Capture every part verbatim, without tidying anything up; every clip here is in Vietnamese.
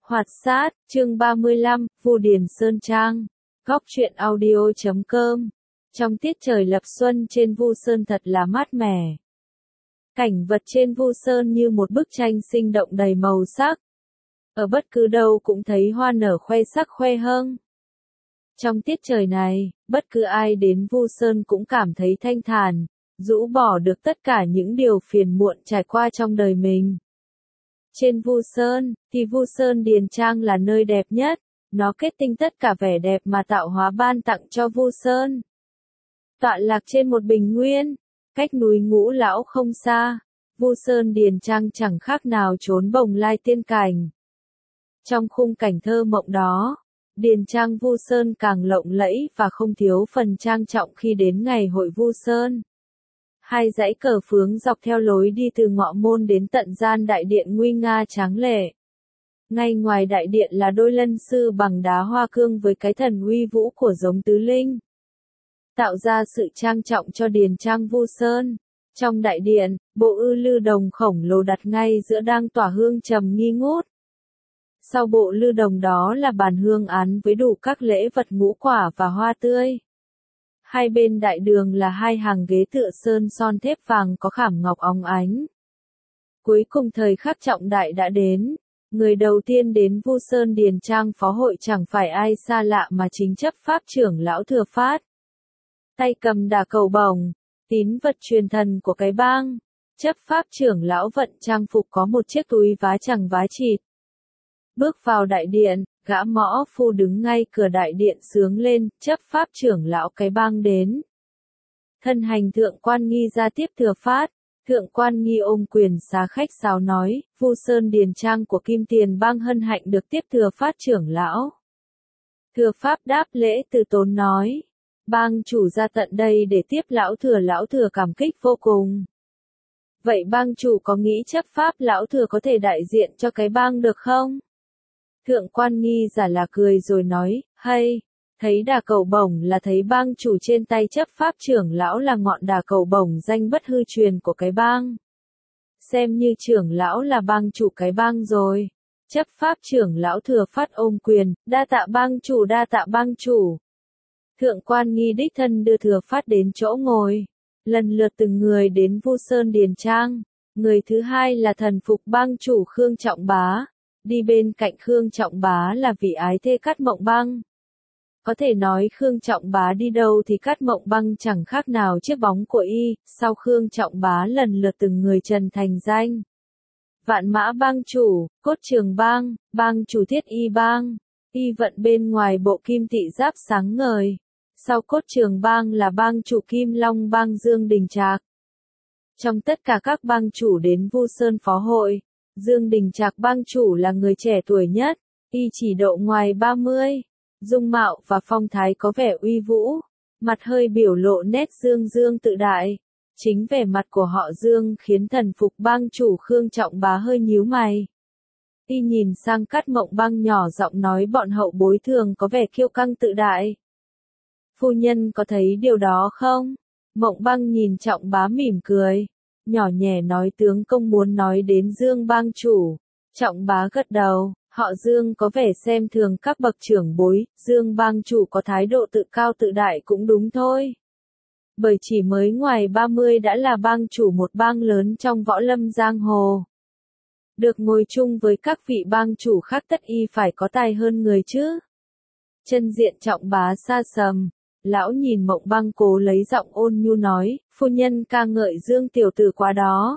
Hoạt sát, chương ba mươi lăm, Vu Điền Sơn Trang. Góc truyện audio chấm com. Trong tiết trời lập xuân trên Vu Sơn thật là mát mẻ. Cảnh vật trên Vu Sơn như một bức tranh sinh động đầy màu sắc. Ở bất cứ đâu cũng thấy hoa nở khoe sắc khoe hương. Trong tiết trời này, bất cứ ai đến Vu Sơn cũng cảm thấy thanh thản, rũ bỏ được tất cả những điều phiền muộn trải qua trong đời mình. Trên Vu Sơn, thì Vu Sơn Điền Trang là nơi đẹp nhất, nó kết tinh tất cả vẻ đẹp mà tạo hóa ban tặng cho Vu Sơn. Tọa lạc trên một bình nguyên, cách núi Ngũ Lão không xa, Vu Sơn Điền Trang chẳng khác nào chốn bồng lai tiên cảnh. Trong khung cảnh thơ mộng đó, Điền Trang Vu Sơn càng lộng lẫy và không thiếu phần trang trọng khi đến ngày hội Vu Sơn. Hai dãy cờ phướng dọc theo lối đi từ ngọ môn đến tận gian đại điện nguy nga tráng lệ. Ngay ngoài đại điện là đôi lân sư bằng đá hoa cương với cái thần uy vũ của giống tứ linh, tạo ra sự trang trọng cho Điền Trang Vu Sơn. Trong đại điện, bộ ư lư đồng khổng lồ đặt ngay giữa đang tỏa hương trầm nghi ngút. Sau bộ lư đồng đó là bàn hương án với đủ các lễ vật ngũ quả và hoa tươi. Hai bên đại đường là hai hàng ghế tựa sơn son thép vàng có khảm ngọc óng ánh. Cuối cùng thời khắc trọng đại đã đến. Người đầu tiên đến Vu Sơn Điền Trang phó hội chẳng phải ai xa lạ mà chính chấp pháp trưởng lão Thừa Phát. Tay cầm đà cầu bổng, tín vật truyền thần của cái bang. Chấp pháp trưởng lão vận trang phục có một chiếc túi vá chẳng vá chịt. Bước vào đại điện, gã mõ phu đứng ngay cửa đại điện sướng lên, chấp pháp trưởng lão cái bang đến. Thân hành thượng quan nghi ra tiếp Thừa Phát, thượng quan nghi ôm quyền xá khách sáo nói, Vu Sơn Điền Trang của Kim Tiền bang hân hạnh được tiếp Thừa Phát trưởng lão. Thừa Phát đáp lễ từ tốn nói, bang chủ ra tận đây để tiếp lão thừa lão thừa cảm kích vô cùng. Vậy bang chủ có nghĩ chấp pháp lão thừa có thể đại diện cho cái bang được không? Thượng quan nghi giả là cười rồi nói, hay, thấy đà cầu bổng là thấy bang chủ trên tay chấp pháp trưởng lão là ngọn đà cầu bổng danh bất hư truyền của cái bang. Xem như trưởng lão là bang chủ cái bang rồi. Chấp pháp trưởng lão Thừa Phát ôm quyền, đa tạ bang chủ đa tạ bang chủ. Thượng quan nghi đích thân đưa Thừa Phát đến chỗ ngồi. Lần lượt từng người đến Vu Sơn Điền Trang. Người thứ hai là thần phục bang chủ Khương Trọng Bá. Đi bên cạnh Khương Trọng Bá là vị ái thê Cát Mộng Băng. Có thể nói Khương Trọng Bá đi đâu thì Cát Mộng Băng chẳng khác nào chiếc bóng của y. Sau Khương Trọng Bá lần lượt từng người trần thành danh. Vạn Mã bang chủ, Cốt Trường bang, bang chủ Thiết Y bang. Y vận bên ngoài bộ kim tị giáp sáng ngời. Sau Cốt Trường bang là bang chủ Kim Long bang Dương Đình Trạc. Trong tất cả các bang chủ đến Vu Sơn phó hội, Dương Đình Trạc bang chủ là người trẻ tuổi nhất, y chỉ độ ngoài ba mươi, dung mạo và phong thái có vẻ uy vũ, mặt hơi biểu lộ nét dương dương tự đại. Chính vẻ mặt của họ Dương khiến thần phục bang chủ Khương Trọng Bá hơi nhíu mày. Y nhìn sang Cát Mộng Băng nhỏ giọng nói bọn hậu bối thường có vẻ kiêu căng tự đại. Phu nhân có thấy điều đó không? Mộng Băng nhìn Trọng Bá mỉm cười. Nhỏ nhẹ nói tướng công muốn nói đến Dương bang chủ. Trọng Bá gật đầu, họ Dương có vẻ xem thường các bậc trưởng bối, Dương bang chủ có thái độ tự cao tự đại cũng đúng thôi. Bởi chỉ mới ngoài ba mươi đã là bang chủ một bang lớn trong võ lâm giang hồ. Được ngồi chung với các vị bang chủ khác tất y phải có tài hơn người chứ. Chân diện Trọng Bá xa sầm. Lão nhìn Mộng Băng cố lấy giọng ôn nhu nói, phu nhân ca ngợi Dương tiểu tử quá đó.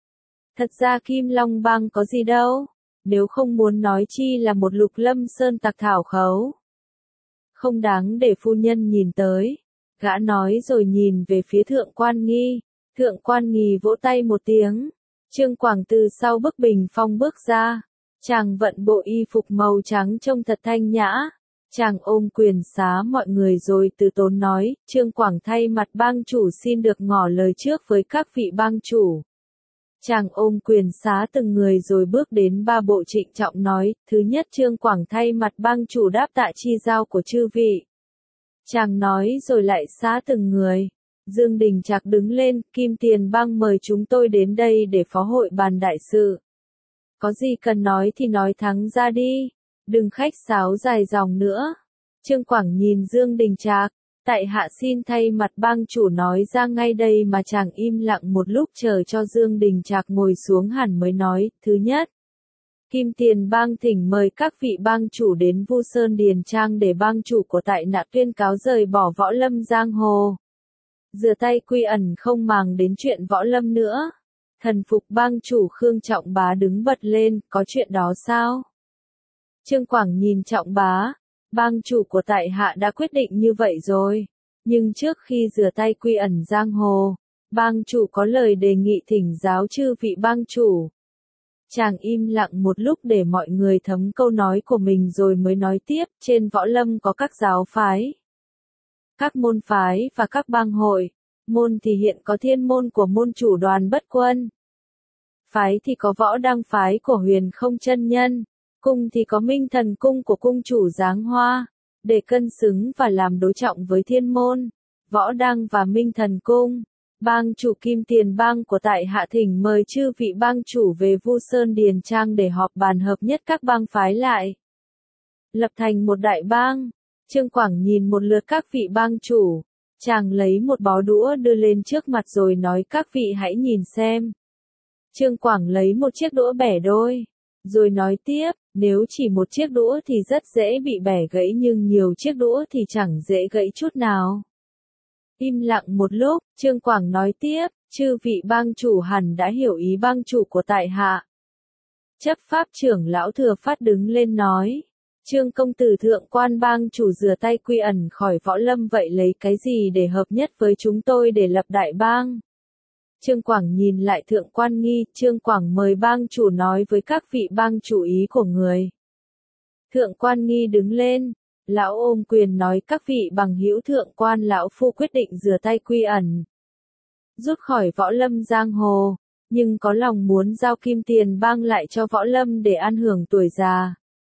Thật ra Kim Long bang có gì đâu, nếu không muốn nói chi là một Lục Lâm Sơn tặc thảo khấu. Không đáng để phu nhân nhìn tới. Gã nói rồi nhìn về phía Thượng quan nghi. Thượng quan nghi vỗ tay một tiếng. Trương Quảng từ sau bức bình phong bước ra. Chàng vận bộ y phục màu trắng trông thật thanh nhã. Chàng ôm quyền xá mọi người rồi từ tốn nói, Trương Quảng thay mặt bang chủ xin được ngỏ lời trước với các vị bang chủ. Chàng ôm quyền xá từng người rồi bước đến ba bộ trịnh trọng nói, thứ nhất Trương Quảng thay mặt bang chủ đáp tạ chi giao của chư vị. Chàng nói rồi lại xá từng người. Dương Đình Trạc đứng lên, Kim Tiền bang mời chúng tôi đến đây để phó hội bàn đại sự. Có gì cần nói thì nói thẳng ra đi, đừng khách sáo dài dòng nữa. Trương Quảng nhìn Dương Đình Trạc, tại hạ xin thay mặt bang chủ nói ra ngay đây mà chàng im lặng một lúc chờ cho Dương Đình Trạc ngồi xuống hẳn mới nói. Thứ nhất, Kim Tiền bang thỉnh mời các vị bang chủ đến Vu Sơn Điền Trang để bang chủ của tại hạ tuyên cáo rời bỏ võ lâm giang hồ. Rửa tay quy ẩn không màng đến chuyện võ lâm nữa. Thần phục bang chủ Khương Trọng Bá đứng bật lên, có chuyện đó sao? Trương Quảng nhìn Trọng Bá, bang chủ của tại hạ đã quyết định như vậy rồi. Nhưng trước khi rửa tay quy ẩn giang hồ, bang chủ có lời đề nghị thỉnh giáo chư vị bang chủ. Chàng im lặng một lúc để mọi người thấm câu nói của mình rồi mới nói tiếp. Trên võ lâm có các giáo phái, các môn phái và các bang hội. Môn thì hiện có thiên môn của môn chủ Đoàn Bất Quân. Phái thì có Võ Đăng phái của Huyền Không Chân Nhân. Cung thì có Minh Thần cung của cung chủ Giáng Hoa. Để cân xứng và làm đối trọng với thiên môn, Võ Đăng và Minh Thần cung, bang chủ Kim Tiền bang của tại hạ thỉnh mời chư vị bang chủ về Vu Sơn Điền Trang để họp bàn hợp nhất các bang phái lại, lập thành một đại bang. Trương Quảng nhìn một lượt các vị bang chủ, chàng lấy một bó đũa đưa lên trước mặt rồi nói các vị hãy nhìn xem. Trương Quảng lấy một chiếc đũa bẻ đôi, rồi nói tiếp, nếu chỉ một chiếc đũa thì rất dễ bị bẻ gãy nhưng nhiều chiếc đũa thì chẳng dễ gãy chút nào. Im lặng một lúc, Trương Quảng nói tiếp, chư vị bang chủ hẳn đã hiểu ý bang chủ của tại hạ. Chấp pháp trưởng lão Thừa Phát đứng lên nói, Trương công tử thượng quan bang chủ rửa tay quy ẩn khỏi võ lâm vậy lấy cái gì để hợp nhất với chúng tôi để lập đại bang? Trương Quảng nhìn lại thượng quan Nghi, Trương Quảng mời bang chủ nói với các vị bang chủ ý của người. Thượng quan Nghi đứng lên, lão ôm quyền nói các vị bằng hữu thượng quan lão phu quyết định rửa tay quy ẩn, rút khỏi võ lâm giang hồ, nhưng có lòng muốn giao Kim Tiền bang lại cho võ lâm để an hưởng tuổi già,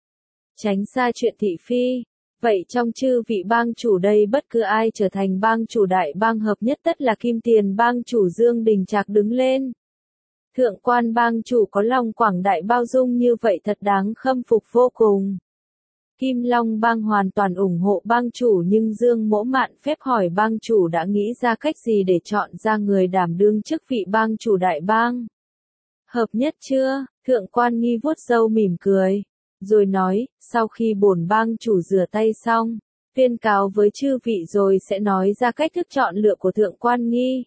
tránh xa chuyện thị phi. Vậy trong chư vị bang chủ đây bất cứ ai trở thành bang chủ đại bang hợp nhất tất là Kim Tiền bang chủ Dương Đình Trạc đứng lên. Thượng quan bang chủ có lòng quảng đại bao dung như vậy thật đáng khâm phục vô cùng. Kim Long bang hoàn toàn ủng hộ bang chủ nhưng Dương Mỗ mạn phép hỏi bang chủ đã nghĩ ra cách gì để chọn ra người đảm đương chức vị bang chủ đại bang. Hợp nhất chưa? Thượng quan Nghi vuốt râu mỉm cười, rồi nói, sau khi bổn bang chủ rửa tay xong, tuyên cáo với chư vị rồi sẽ nói ra cách thức chọn lựa của thượng quan Nghi.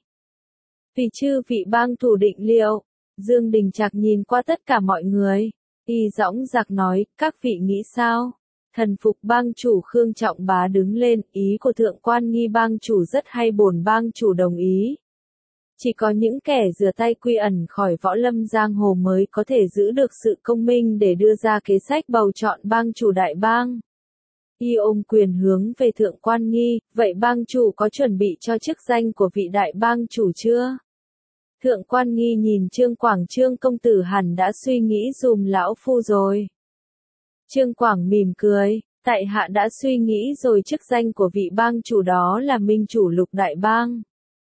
Vì chư vị bang thủ định liệu, Dương Đình Trạc nhìn qua tất cả mọi người, y dõng dạc nói, các vị nghĩ sao? Thần phục bang chủ Khương Trọng Bá đứng lên, ý của thượng quan Nghi bang chủ rất hay bổn bang chủ đồng ý. Chỉ có những kẻ rửa tay quy ẩn khỏi võ lâm giang hồ mới có thể giữ được sự công minh để đưa ra kế sách bầu chọn bang chủ đại bang. Y ôm quyền hướng về thượng quan Nghi, vậy bang chủ có chuẩn bị cho chức danh của vị đại bang chủ chưa? Thượng quan Nghi nhìn Trương Quảng, Trương công tử hẳn đã suy nghĩ dùm lão phu rồi. Trương Quảng mỉm cười, tại hạ đã suy nghĩ rồi, chức danh của vị bang chủ đó là minh chủ lục đại bang.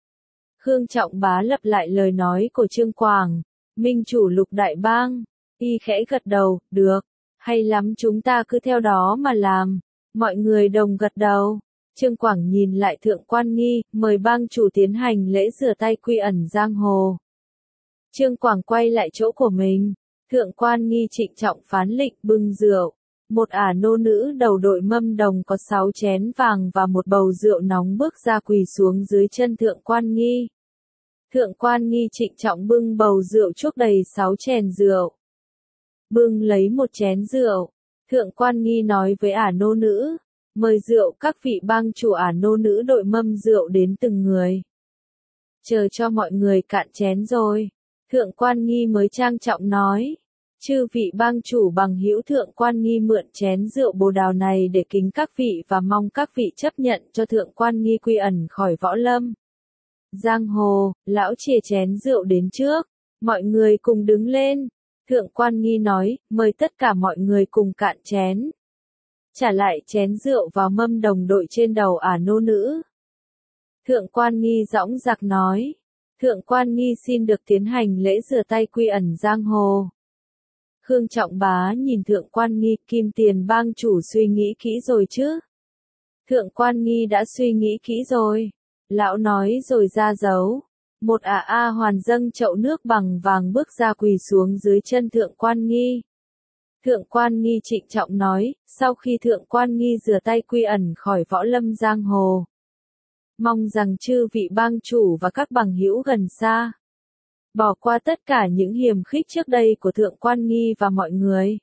Khương Trọng Bá lặp lại lời nói của Trương Quảng, minh chủ lục đại bang. Y khẽ gật đầu, được, hay lắm, chúng ta cứ theo đó mà làm. Mọi người đồng gật đầu. Trương Quảng nhìn lại thượng quan Nghi, mời bang chủ tiến hành lễ rửa tay quy ẩn giang hồ. Trương Quảng quay lại chỗ của mình, thượng quan Nghi trịnh trọng phán lệnh bưng rượu. Một ả nô nữ đầu đội mâm đồng có sáu chén vàng và một bầu rượu nóng bước ra quỳ xuống dưới chân thượng quan Nghi. Thượng quan Nghi trịnh trọng bưng bầu rượu chuốc đầy sáu chén rượu. Bưng lấy một chén rượu, thượng quan Nghi nói với ả nô nữ, mời rượu, các vị bang chủ. Ả nô nữ đội mâm rượu đến từng người. Chờ cho mọi người cạn chén rồi, thượng quan Nghi mới trang trọng nói, chư vị bang chủ bằng hữu, thượng quan Nghi mượn chén rượu bồ đào này để kính các vị và mong các vị chấp nhận cho thượng quan Nghi quy ẩn khỏi võ lâm giang hồ. Lão chìa chén rượu đến trước, mọi người cùng đứng lên. Thượng quan Nghi nói, mời tất cả mọi người cùng cạn chén. Trả lại chén rượu vào mâm đồng đội trên đầu ả nô nữ. Thượng quan Nghi dõng dạc nói, thượng quan Nghi xin được tiến hành lễ rửa tay quy ẩn giang hồ. Khương Trọng Bá nhìn Thượng Quan Nghi, Kim Tiền bang chủ suy nghĩ kỹ rồi chứ? Thượng Quan Nghi đã suy nghĩ kỹ rồi. Lão nói rồi ra dấu. Một ả a, a hoàn dâng chậu nước bằng vàng bước ra quỳ xuống dưới chân Thượng Quan Nghi. Thượng Quan Nghi trịnh trọng nói, sau khi Thượng Quan Nghi rửa tay quy ẩn khỏi võ lâm giang hồ. Mong rằng chư vị bang chủ và các bằng hữu gần xa bỏ qua tất cả những hiềm khích trước đây của Thượng Quan Nghi và mọi người.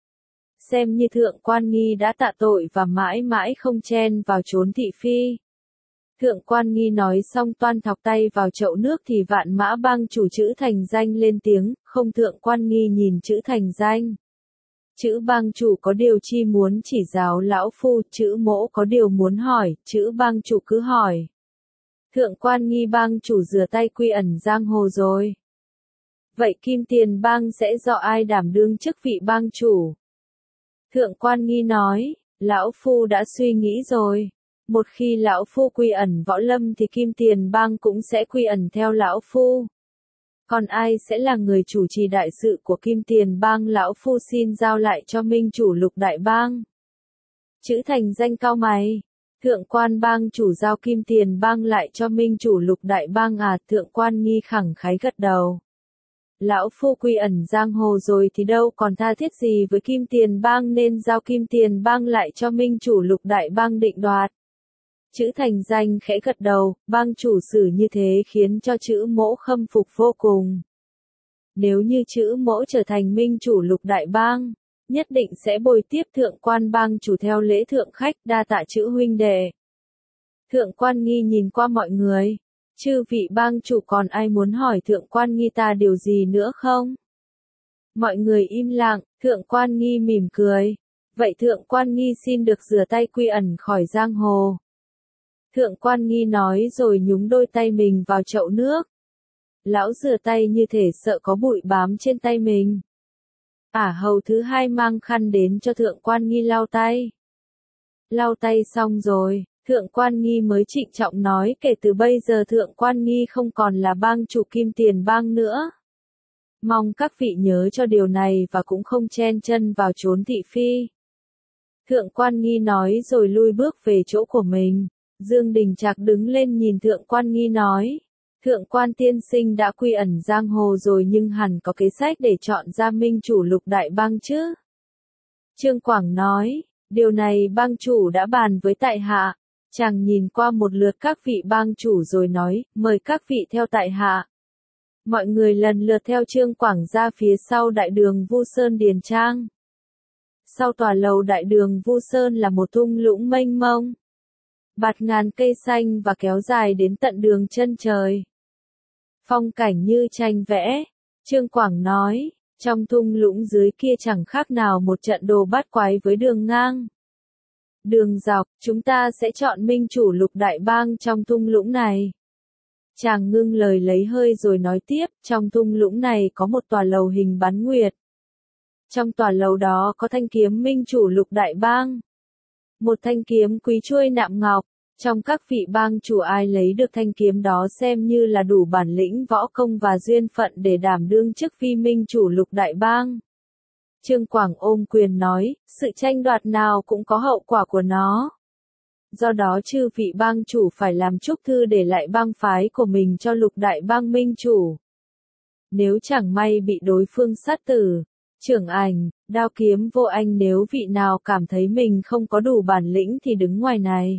Xem như Thượng Quan Nghi đã tạ tội và mãi mãi không chen vào trốn thị phi. Thượng Quan Nghi nói xong toan thọc tay vào chậu nước thì Vạn Mã bang chủ Trữ Thành Danh lên tiếng, không. Thượng Quan Nghi nhìn Trữ Thành Danh. Trữ bang chủ có điều chi muốn chỉ giáo lão phu, Trữ mỗ có điều muốn hỏi, Trữ bang chủ cứ hỏi. Thượng Quan Nghi bang chủ rửa tay quy ẩn giang hồ rồi. Vậy Kim Tiền bang sẽ do ai đảm đương chức vị bang chủ? Thượng Quan Nghi nói, lão phu đã suy nghĩ rồi. Một khi lão phu quy ẩn võ lâm thì Kim Tiền bang cũng sẽ quy ẩn theo lão phu. Còn ai sẽ là người chủ trì đại sự của Kim Tiền bang? Lão phu xin giao lại cho minh chủ Lục Đại bang. Trữ Thành Danh cao mày. Thượng Quan bang chủ giao Kim Tiền bang lại cho minh chủ Lục Đại bang à? Thượng Quan Nghi khẳng khái gật đầu. Lão phu quy ẩn giang hồ rồi thì đâu còn tha thiết gì với Kim Tiền bang, nên giao Kim Tiền bang lại cho minh chủ Lục Đại bang định đoạt. Trữ Thành Danh khẽ gật đầu, bang chủ xử như thế khiến cho Trữ mỗ khâm phục vô cùng. Nếu như Trữ mỗ trở thành minh chủ Lục Đại bang, nhất định sẽ bồi tiếp Thượng Quan bang chủ theo lễ thượng khách, đa tạ Trữ huynh đệ. Thượng Quan Nghi nhìn qua mọi người. Chư vị bang chủ còn ai muốn hỏi Thượng Quan Nghi ta điều gì nữa không? Mọi người im lặng, Thượng Quan Nghi mỉm cười. Vậy Thượng Quan Nghi xin được rửa tay quy ẩn khỏi giang hồ. Thượng Quan Nghi nói rồi nhúng đôi tay mình vào chậu nước. Lão rửa tay như thể sợ có bụi bám trên tay mình. Ả hầu thứ hai mang khăn đến cho Thượng Quan Nghi lau tay. Lau tay xong rồi, Thượng Quan Nghi mới trịnh trọng nói, kể từ bây giờ Thượng Quan Nghi không còn là bang chủ Kim Tiền bang nữa. Mong các vị nhớ cho điều này và cũng không chen chân vào trốn thị phi. Thượng Quan Nghi nói rồi lui bước về chỗ của mình. Dương Đình Trạc đứng lên nhìn Thượng Quan Nghi nói. Thượng Quan tiên sinh đã quy ẩn giang hồ rồi nhưng hẳn có kế sách để chọn ra minh chủ Lục Đại bang chứ? Trương Quảng nói, điều này bang chủ đã bàn với tại hạ. Chàng nhìn qua một lượt các vị bang chủ rồi nói, mời các vị theo tại hạ. Mọi người lần lượt theo Trương Quảng ra phía sau đại đường Vu Sơn Điền Trang. Sau tòa lầu đại đường Vu Sơn là một thung lũng mênh mông, bạt ngàn cây xanh và kéo dài đến tận đường chân trời. Phong cảnh như tranh vẽ. Trương Quảng nói, trong thung lũng dưới kia chẳng khác nào một trận đồ bát quái với đường ngang. Đường dọc, chúng ta sẽ chọn minh chủ Lục Đại bang trong thung lũng này. Chàng ngưng lời lấy hơi rồi nói tiếp, trong thung lũng này có một tòa lầu hình bán nguyệt. Trong tòa lầu đó có thanh kiếm minh chủ Lục Đại bang. Một thanh kiếm quý chuôi nạm ngọc. Trong các vị bang chủ ai lấy được thanh kiếm đó xem như là đủ bản lĩnh võ công và duyên phận để đảm đương chức vi minh chủ Lục Đại bang. Trương Quảng ôm quyền nói, sự tranh đoạt nào cũng có hậu quả của nó. Do đó chư vị bang chủ phải làm chúc thư để lại bang phái của mình cho Lục Đại bang minh chủ. Nếu chẳng may bị đối phương sát tử, trưởng ảnh, đao kiếm vô anh, nếu vị nào cảm thấy mình không có đủ bản lĩnh thì đứng ngoài này.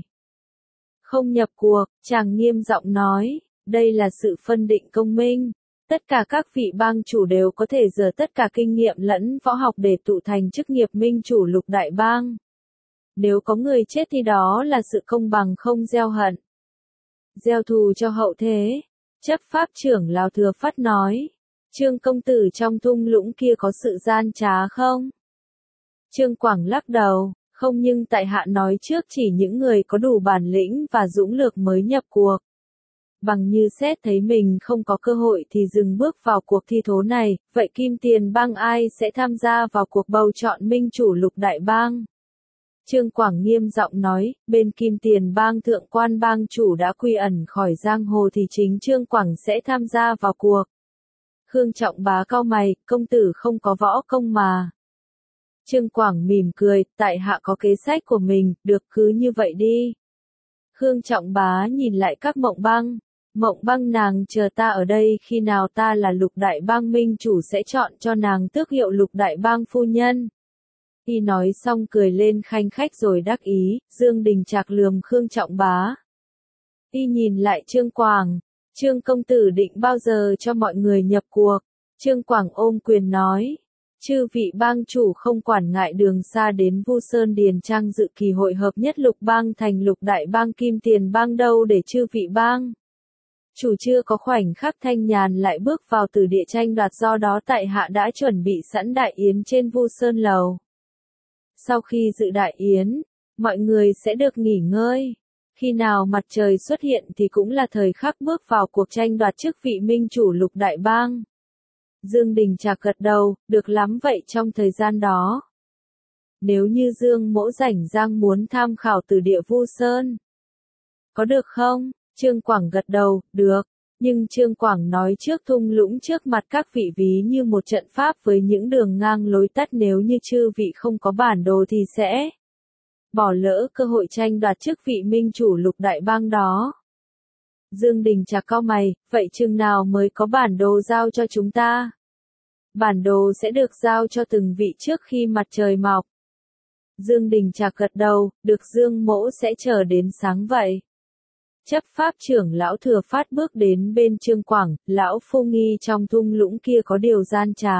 Không nhập cuộc, chàng nghiêm giọng nói, đây là sự phân định công minh. Tất cả các vị bang chủ đều có thể dở tất cả kinh nghiệm lẫn võ học để tụ thành chức nghiệp minh chủ Lục Đại bang. Nếu có người chết thì đó là sự công bằng không gieo hận, gieo thù cho hậu thế. Chấp pháp trưởng Lão Thừa Phát nói, Trương công tử trong thung lũng kia có sự gian trá không? Trương Quảng lắc đầu, không, nhưng tại hạ nói trước chỉ những người có đủ bản lĩnh và dũng lược mới nhập cuộc. Bằng như xét thấy mình không có cơ hội thì dừng bước vào cuộc thi thố này, vậy Kim Tiền bang ai sẽ tham gia vào cuộc bầu chọn minh chủ Lục Đại bang? Trương Quảng nghiêm giọng nói, bên Kim Tiền bang Thượng Quan bang chủ đã quy ẩn khỏi giang hồ thì chính Trương Quảng sẽ tham gia vào cuộc. Khương Trọng Bá cau mày, công tử không có võ công mà. Trương Quảng mỉm cười, tại hạ có kế sách của mình, được cứ như vậy đi. Khương Trọng Bá nhìn lại các Mộng Băng. Mộng Băng nàng chờ ta ở đây, khi nào ta là Lục Đại Bang minh chủ sẽ chọn cho nàng tước hiệu Lục Đại Bang phu nhân. Y nói xong cười lên khanh khách rồi đắc ý, Dương Đình Trạc lườm Khương Trọng Bá. Y nhìn lại Trương Quảng, Trương công tử định bao giờ cho mọi người nhập cuộc? Trương Quảng ôm quyền nói, chư vị bang chủ không quản ngại đường xa đến Vu Sơn Điền Trang dự kỳ hội hợp nhất lục bang thành Lục Đại Bang Kim Tiền Bang đâu để chư vị bang. Chủ chưa có khoảnh khắc thanh nhàn lại bước vào từ địa tranh đoạt, do đó tại hạ đã chuẩn bị sẵn đại yến trên Vu Sơn Lầu. Sau khi dự đại yến, mọi người sẽ được nghỉ ngơi. Khi nào mặt trời xuất hiện thì cũng là thời khắc bước vào cuộc tranh đoạt chức vị minh chủ Lục Đại Bang. Dương Đình Trạc gật đầu, được lắm vậy trong thời gian đó. Nếu như Dương Mỗ rảnh rang muốn tham khảo từ địa Vu Sơn. Có được không? Trương Quảng gật đầu, được. Nhưng Trương Quảng nói trước thung lũng trước mặt các vị ví như một trận pháp với những đường ngang lối tắt, nếu như chư vị không có bản đồ thì sẽ bỏ lỡ cơ hội tranh đoạt chức vị minh chủ Lục Đại Bang đó. Dương Đình Trạc cau mày, vậy chừng nào mới có bản đồ giao cho chúng ta? Bản đồ sẽ được giao cho từng vị trước khi mặt trời mọc. Dương Đình Trạc gật đầu, được, Dương Mỗ sẽ chờ đến sáng vậy. Chấp pháp trưởng lão Thừa Phát bước đến bên Trương Quảng, lão phu nghi trong thung lũng kia có điều gian trá.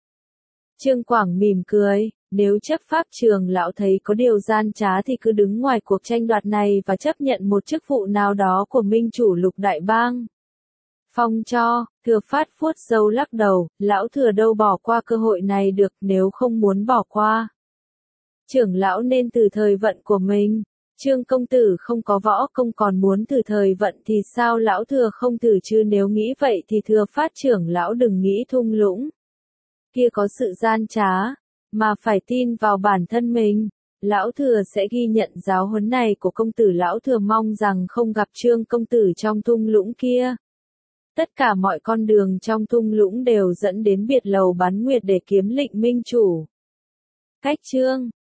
Trương Quảng mỉm cười, nếu chấp pháp trưởng lão thấy có điều gian trá thì cứ đứng ngoài cuộc tranh đoạt này và chấp nhận một chức vụ nào đó của minh chủ Lục Đại Bang. Phong cho, Thừa Phát vuốt râu lắc đầu, lão Thừa đâu bỏ qua cơ hội này được, nếu không muốn bỏ qua. Trưởng lão nên từ thời vận của mình. Trương công tử không có võ công còn muốn từ thời vận thì sao lão Thừa không thử chứ, nếu nghĩ vậy thì Thừa Phát trưởng lão đừng nghĩ thung lũng kia có sự gian trá, mà phải tin vào bản thân mình. Lão Thừa sẽ ghi nhận giáo huấn này của công tử, lão Thừa mong rằng không gặp Trương công tử trong thung lũng kia. Tất cả mọi con đường trong thung lũng đều dẫn đến biệt lầu bán nguyệt để kiếm lệnh minh chủ. Cách chương